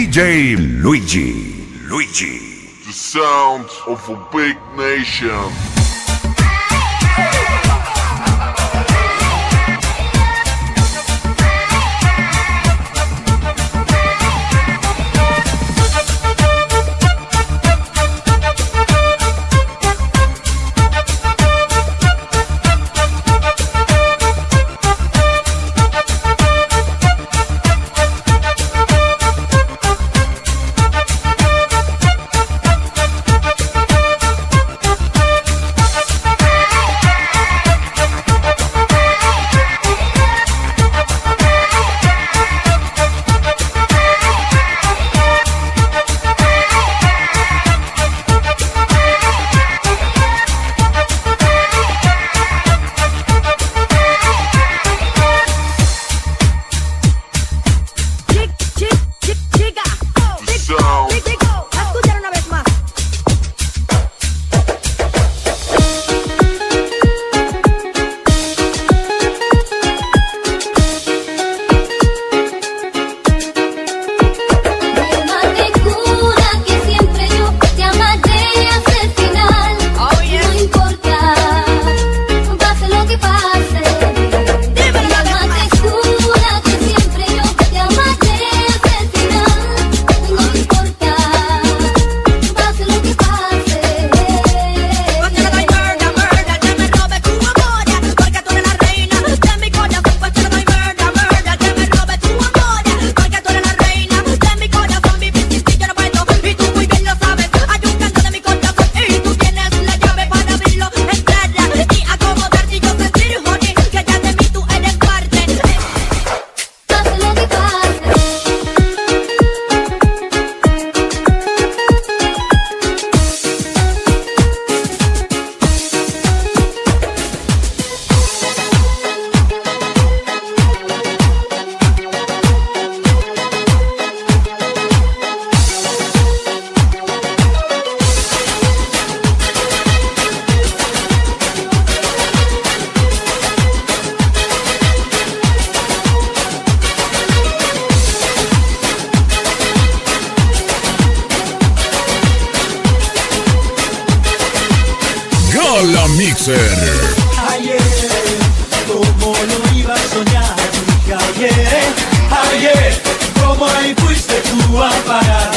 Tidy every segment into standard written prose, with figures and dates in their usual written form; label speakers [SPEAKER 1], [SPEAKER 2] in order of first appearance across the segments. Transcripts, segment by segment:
[SPEAKER 1] DJ Luigi.
[SPEAKER 2] The sound of a big nation.
[SPEAKER 1] La Mixer.
[SPEAKER 3] Ayer, como lo iba a soñar, dije ayer, como ahí fuiste tú a parar.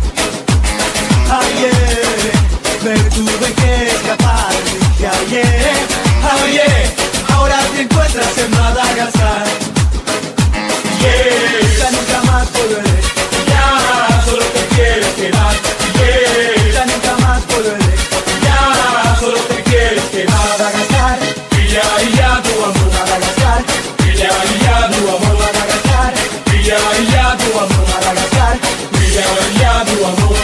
[SPEAKER 3] Ayer, me tuve que escapar, dije ayer, ahora te encuentras en Madagascar. Ya nunca más volveré, ya solo te quieres quedar. Ya nunca más volveré, ya solo te quieres quedar. Madagascar, ya tu amor Madagascar, ya tu amor Madagascar, ya tu amor Madagascar, ya tu amor.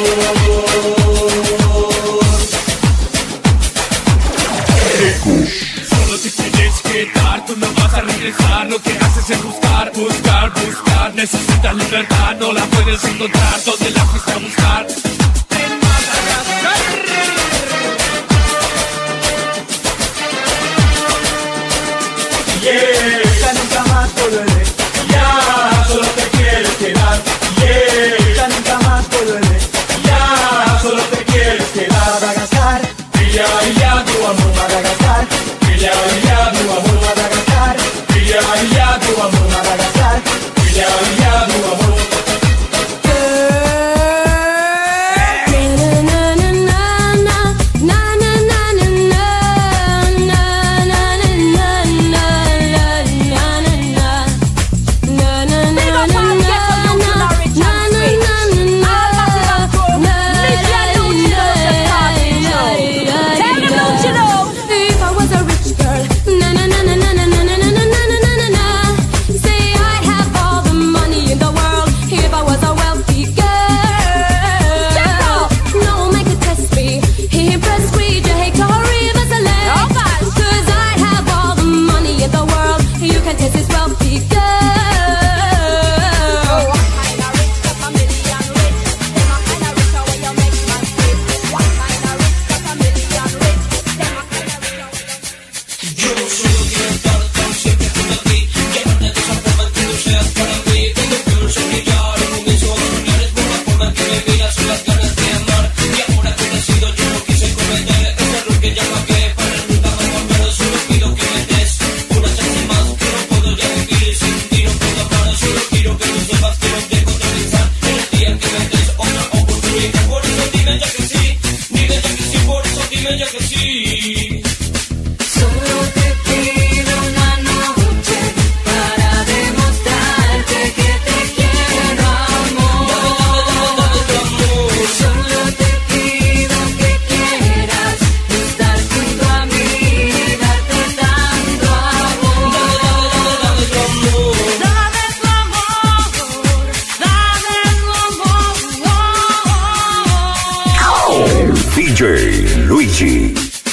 [SPEAKER 4] Solo te quieres quedar, tú no vas a regresar. Lo que haces es buscar, buscar, buscar. Necesitas libertad, no la puedes encontrar. ¿Dónde la fuiste a buscar? En Madagascar.
[SPEAKER 3] Ya nunca más volveré, ya solo te quieres quedar. Ya nunca más volveré, ya solo te quieres quedar. Madagascar, ya tu amor Madagascar, ya tu amor Madagascar, ya tu amor Madagascar, ya tu amor.
[SPEAKER 1] DJ Luigi.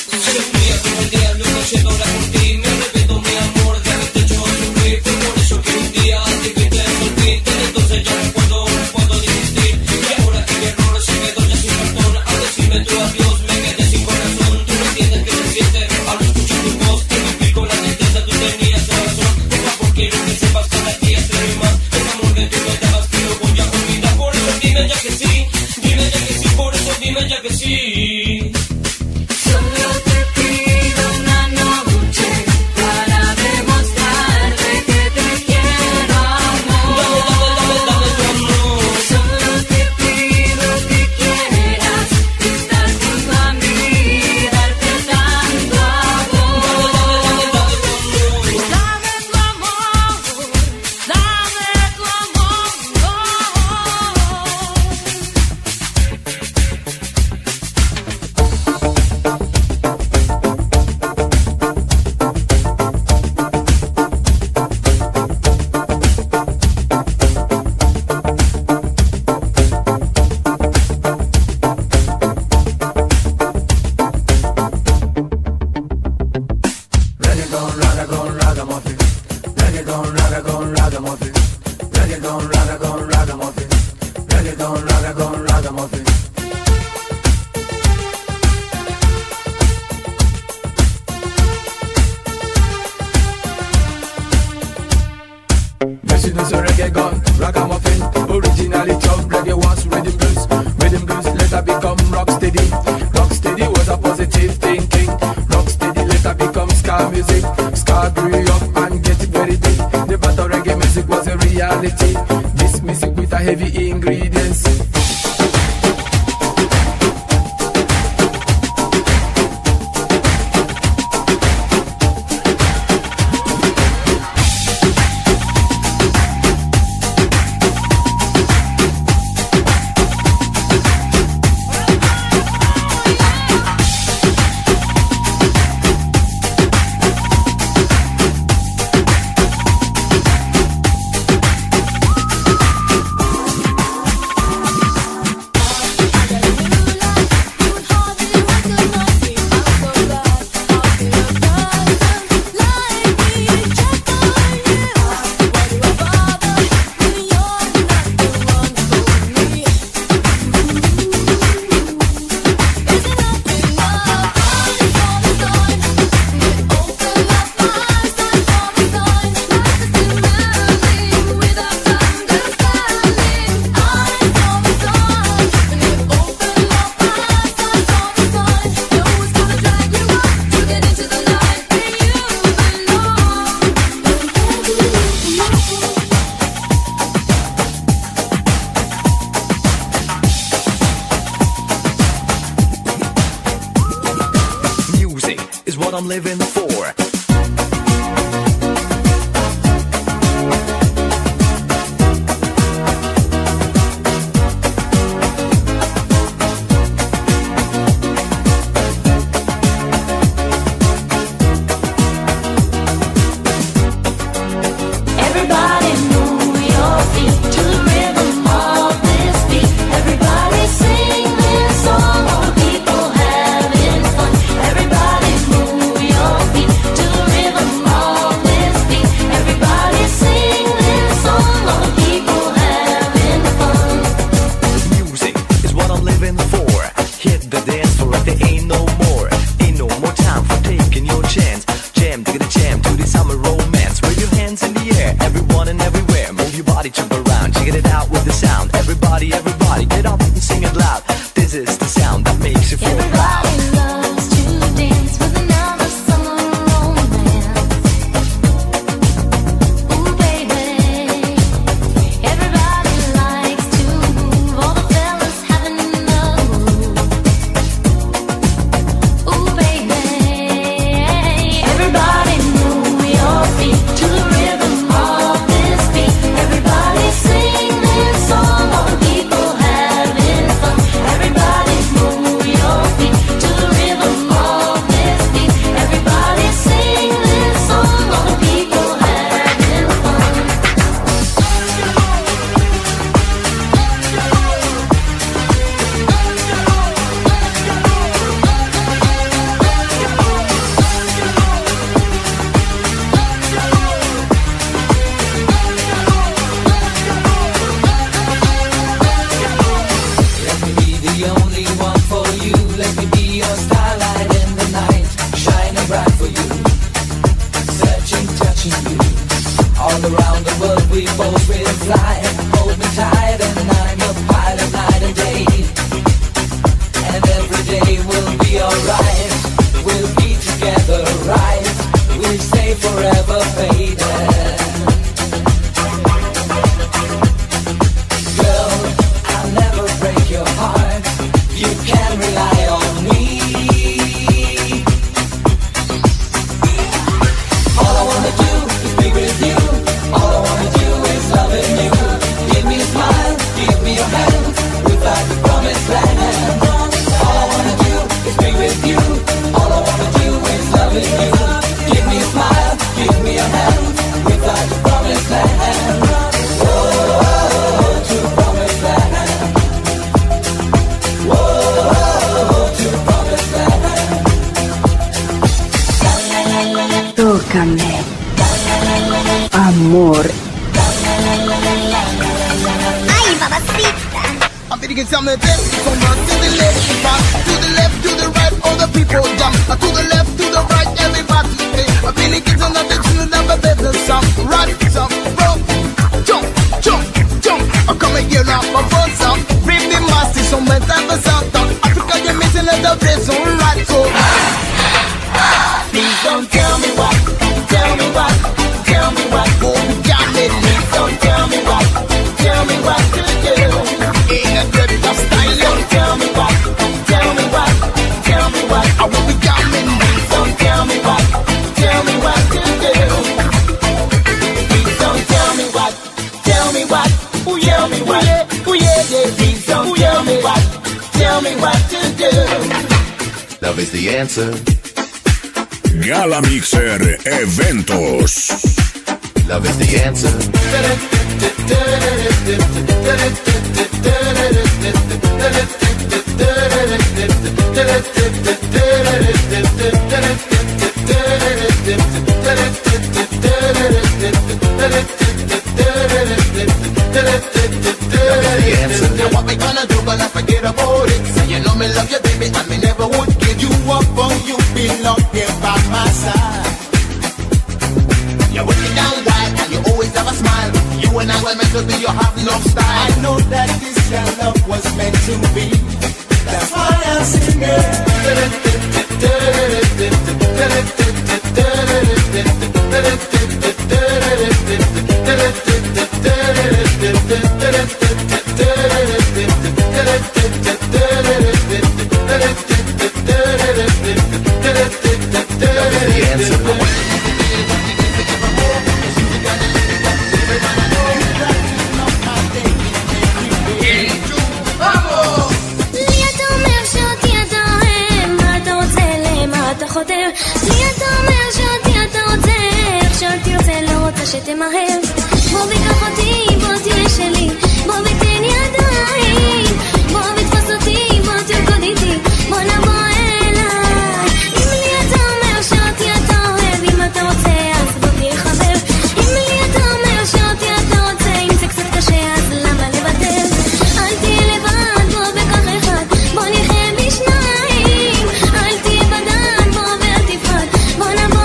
[SPEAKER 5] I'm living for.
[SPEAKER 6] To the rhythm
[SPEAKER 3] your hands. We'll find the promised land. All I wanna do is be with you. All I wanna do is loving you. Give me a smile, give me a hand. We'll find the promised land. Whoa, to the promised land. Whoa, to the promised land.
[SPEAKER 5] Tócame, amor.
[SPEAKER 6] Ay, babacita.
[SPEAKER 7] I'm thinking something to the left, to the left, to the right, all the people jump. To the left, to the right, everybody play. I'm feeling it's another tune, never better song. Right, some, roll, jump, jump, jump. I'm coming here now, my voice up. Bring the master, some mental for sound. Africa, you're missing another place, alright, so. Please don't tell me what, tell me what, tell me what. Oh, you got me. Please don't tell me what to do. In a good enough style. Don't tell me what, tell me what, tell me what. I will be coming. Please don't tell me what to do. Please don't tell me what, ooh, tell me what, ooh yeah, yeah. Please don't tell me what to do.
[SPEAKER 8] Love is the answer.
[SPEAKER 1] Gala Mixer Eventos.
[SPEAKER 8] Love is the answer.
[SPEAKER 7] Now what we gonna do, gonna forget about it. Say you know me love you, baby, and me never would give you up on you. Belong here by my side. You're working down right, and you always have a smile. You and I were meant to be, you have no style. I know that this your love was meant to be. That's why I'm singing.
[SPEAKER 6] שתמהר, בוא וקח אותי, בוא תהיה שלי, בוא ותן ידיים, בוא ותפוס אותי, בוא תרקוד איתי, בוא נבוא אליי. אם לי אתה אומר שאותי אתה אוהב, אם אתה רוצה אז בוא תהיה חבר. אם לי אתה אומר שאותי אתה רוצה, אם זה קצת קשה אז למה לוותר? אל תהיה לבד, בוא וקח אחד, בוא נחיה בשניים. אל תהיה בדד, בוא ואל תפחד, בוא נבוא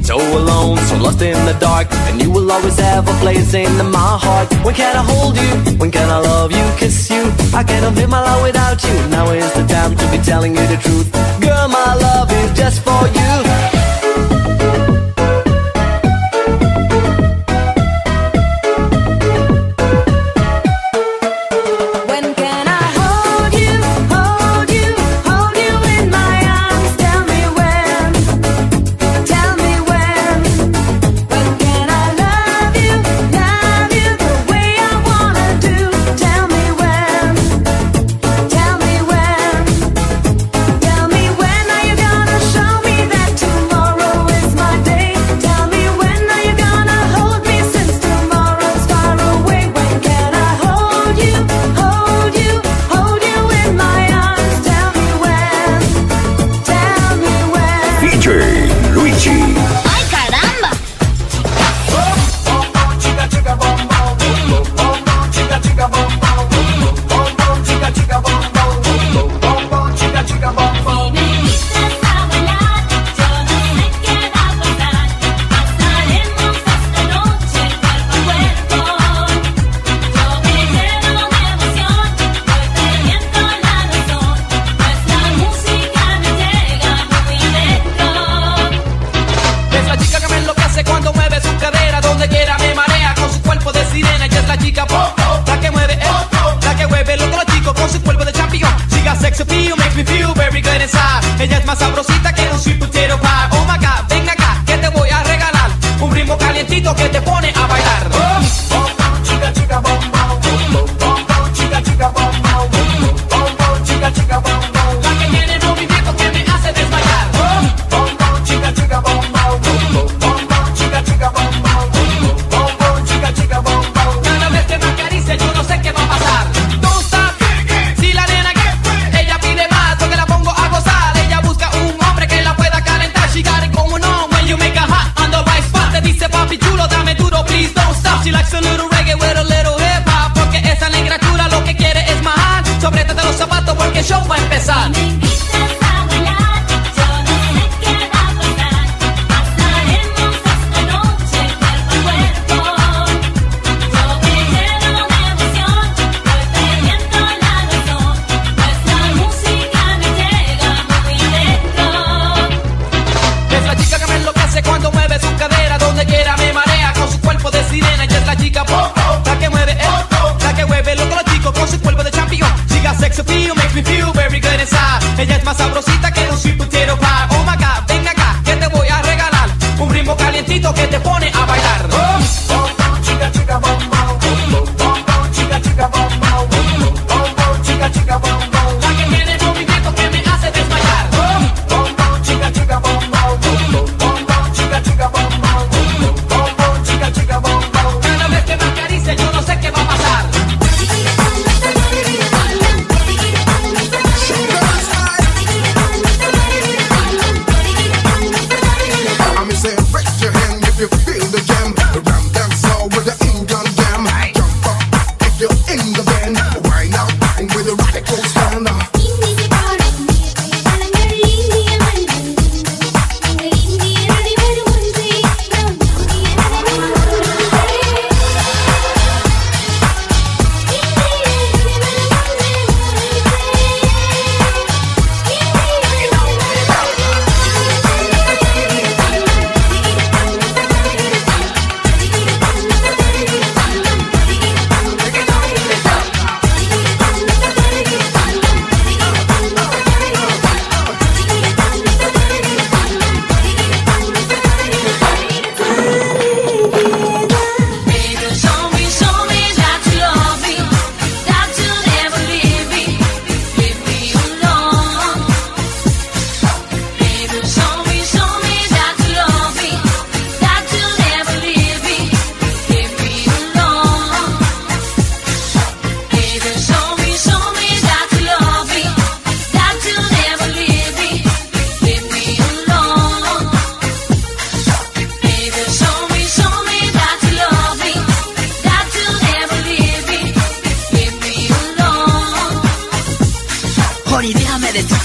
[SPEAKER 9] so alone, so lost in the dark, and you will always have a place in my heart. When can I hold you? When can I love you, kiss you? I cannot live my life without you. Now is the time to be telling you the truth. Girl, my love is just for you.
[SPEAKER 10] Ella es más sabrosita que un sweet potato pie. Oh my God, ven acá, que te voy a regalar un ritmo calientito que te pone a bailar. Chica, chica, bom, bom, chica, chica, bom, bom, chica, chica, bom, bom. La que tiene movimiento que me hace desmayar. Chica, chica, bom, bom, chica, chica, bom, bom, chica, chica, bom, bom. Cada vez que me acaricia yo no sé qué va a pasar. Don't stop, si la nena ella pide más, porque la pongo a gozar. Ella busca un hombre que la pueda calentar. She got it going on when you make her hot on the right spot. Te dice papi chulo, dame duro, please don't stop. She likes a little reggae with a little hip hop, porque esa negra chula lo que quiere es majar. Sóbrete los zapatos porque el show va a empezar. Cuando mueve su cadera, donde quiera me marea con su cuerpo de sirena. Ella es la chica pop, la que mueve la que mueve loco los chicos con su cuerpo de champion. She got sex appeal, makes me feel very good inside. Ella es más sabrosita que un sweet potato pie. Oh my God, ven acá, que te voy a regalar un ritmo calientito que te pone a bailar. Chica, chica, bom, bom, chica, chica, bom, bom, chica, chica, bom, bom. La que tiene movimiento que me hace desmayar. Chica, chica, bom, bom. Chica, chica, bom, bom, chica, chica, bom, bom. Cada vez que me acaricia yo no sé qué va a pasar.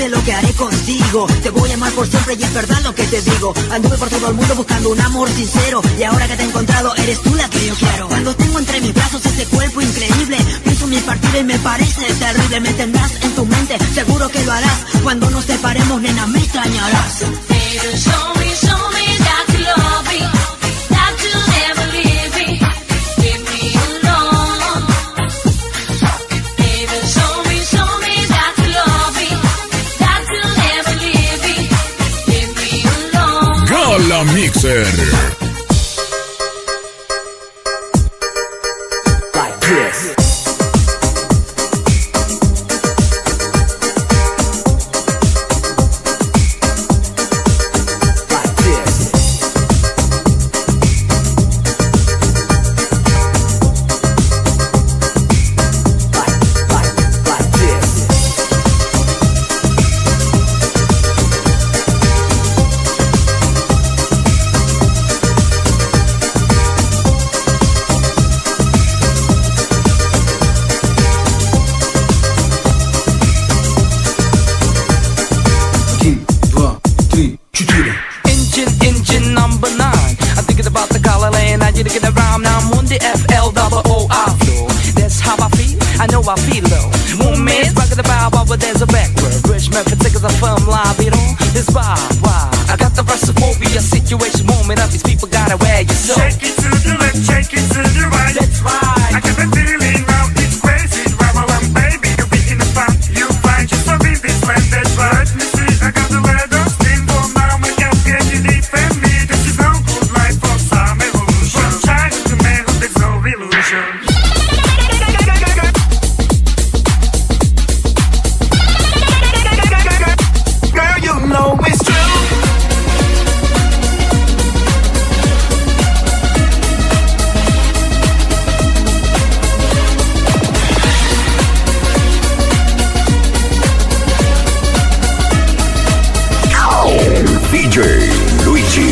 [SPEAKER 11] sé lo que haré contigo. Te voy a amar por siempre y es verdad lo que te digo. Anduve por todo el mundo buscando un amor sincero, y ahora que te he encontrado eres tú la que yo quiero. Cuando tengo entre mis brazos ese cuerpo increíble, pienso en mi partida y me parece terrible. Me tendrás en tu mente, seguro que lo harás. Cuando nos separemos, nena, me extrañarás.
[SPEAKER 6] Baby, show me that you love me, that you never leave me, leave me alone. Baby, show me that you love me, that you never leave me alone.
[SPEAKER 1] Gala Mixer.
[SPEAKER 9] Like this.
[SPEAKER 10] Engine number 9. I'm thinking about the color lane. I need to get around now. I'm on the FLOO flow. That's how I feel. I know I feel low. Movements rocking the bow, but there's a backward. Rich man for tickets, a firm live, you know. This vibe, why? I got the Russophobia situation. Warming up, these people gotta wear your soul.
[SPEAKER 12] Shake it to the left, shake it to the right.
[SPEAKER 10] That's right.
[SPEAKER 12] I got the feeling now, it's crazy. Right along, baby, you'll be in the fun. You find yourself in this land, that's right. You see, I got the weather steam for now. We can't get you defend me. This is no good life for some illusion. From child to manhood, there's no illusion. Girl, you know it's true.
[SPEAKER 1] DJ Luigi.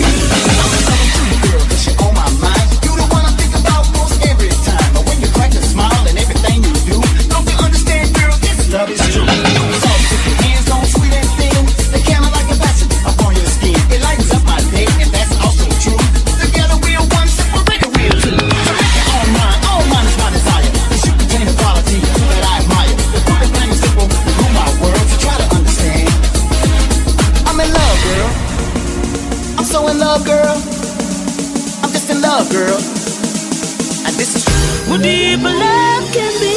[SPEAKER 7] On my mind, you the one I think about most every time. But when you crack a smile and everything you do, don't you understand, girl? This love is true. So if your hands on sweet and thin, they camera like a acid upon your skin. It lightens up my day, and that's also true. Together we are one, separated we are two. So make it all mine is my desire. Cause you contain a quality that I admire. The put it plain and simple, rule my world to try to understand. I'm in love, girl. I'm so in love, girl. I'm just in love, girl. And this is true.
[SPEAKER 6] What deep love can be.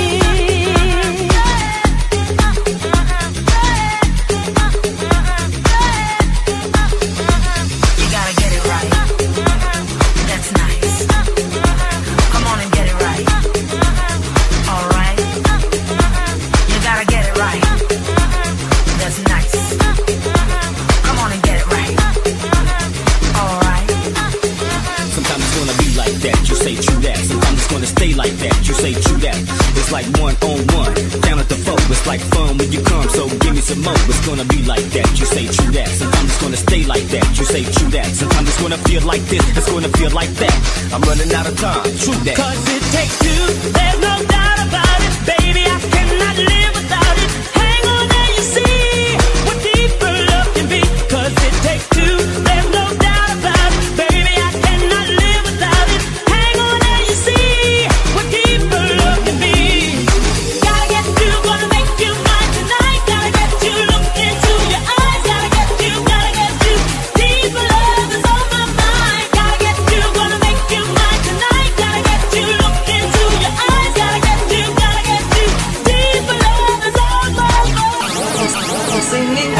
[SPEAKER 6] You gotta get it right. That's nice. Come on and get it right. All right. You gotta get it right. That's nice. Come on and get it right. All right.
[SPEAKER 13] Sometimes it's gonna be like that, you say true that. Sometimes it's gonna stay like that, you say true that. It's like one on one, down at the floor. It's like fun when you come, so give me some more. It's gonna be like that, you say true that. Sometimes it's gonna stay like that, you say true that. Sometimes it's gonna feel like this, it's gonna feel like that. I'm running out of time, true that.
[SPEAKER 6] Cause it takes two, there's no doubt about it. Baby, I cannot live without it. Hang on there, you see what deeper love can be. Cause it takes two, there's no doubt about it. Baby, I cannot live without it. Hang on there, you see what deeper love can be. Gotta get you, gonna make you mine tonight. Gotta get you, look into your eyes. Gotta get you, deeper love is on my mind. Gotta get you, gonna make you mine tonight. Gotta get you, look into your eyes. Gotta get you, deeper love is on my mind. Sing it.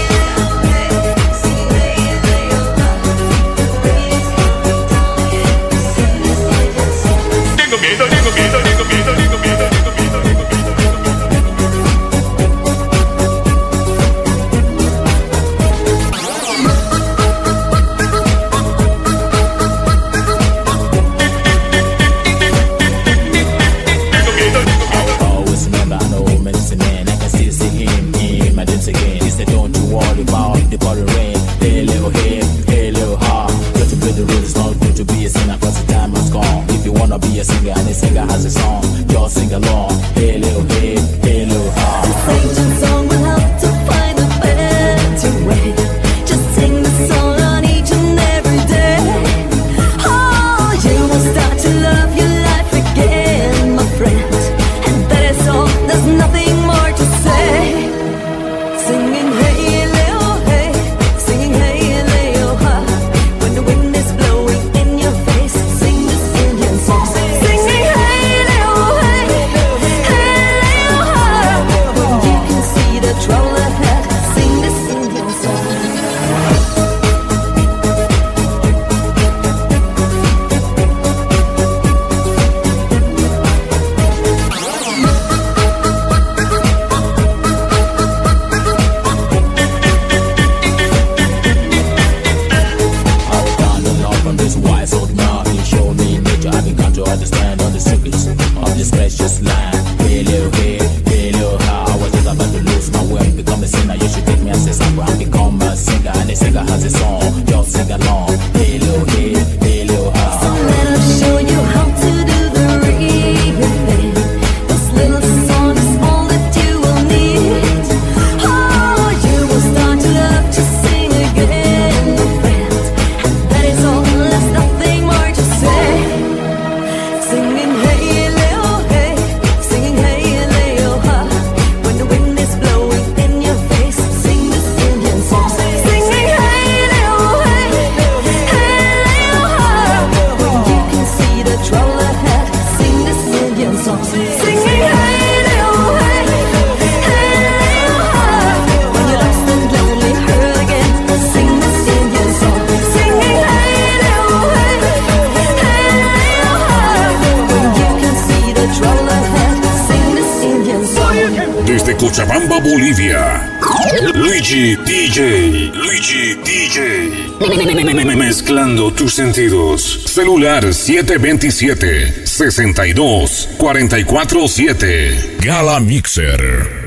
[SPEAKER 13] Always remember, I know medicine man. I can still see him in my dance again. He said, don't you worry about the bottle rain. Hey, little hip, hey, little heart. Got to play the role, it's not good to be a singer, cause the time has gone. If you wanna be a singer and a singer has a song, just sing along. Hey, little hip, hey, little heart.
[SPEAKER 6] Sing the song will help to find
[SPEAKER 13] round, become a singer, and the singer has a song. Y'all sing along. Hey, little head, hey, little heart.
[SPEAKER 6] So let us show you how to do the real thing. This little song is all that you will need. Oh, you will start to love to sing again, my friend. And that is all, there's nothing more to say. Singing hey, little hey, singing hey, little ha. When the wind is blowing in your face, sing this Indian song. Singing hey, little hey, hey, little ha. When you can see the trouble ahead, sing this Indian song. Singing hey, little hey, hey, little ha. When you're lost and lonely, hurt again, sing this Indian song. Singing hey, little hey, hey, little ha. When you can see the trouble ahead, sing this Indian song.
[SPEAKER 1] Desde Cochabamba, Bolivia, Luigi DJ. Luigi DJ. Mezclando tus sentidos. Celular 727-62-447. Gala Mixer.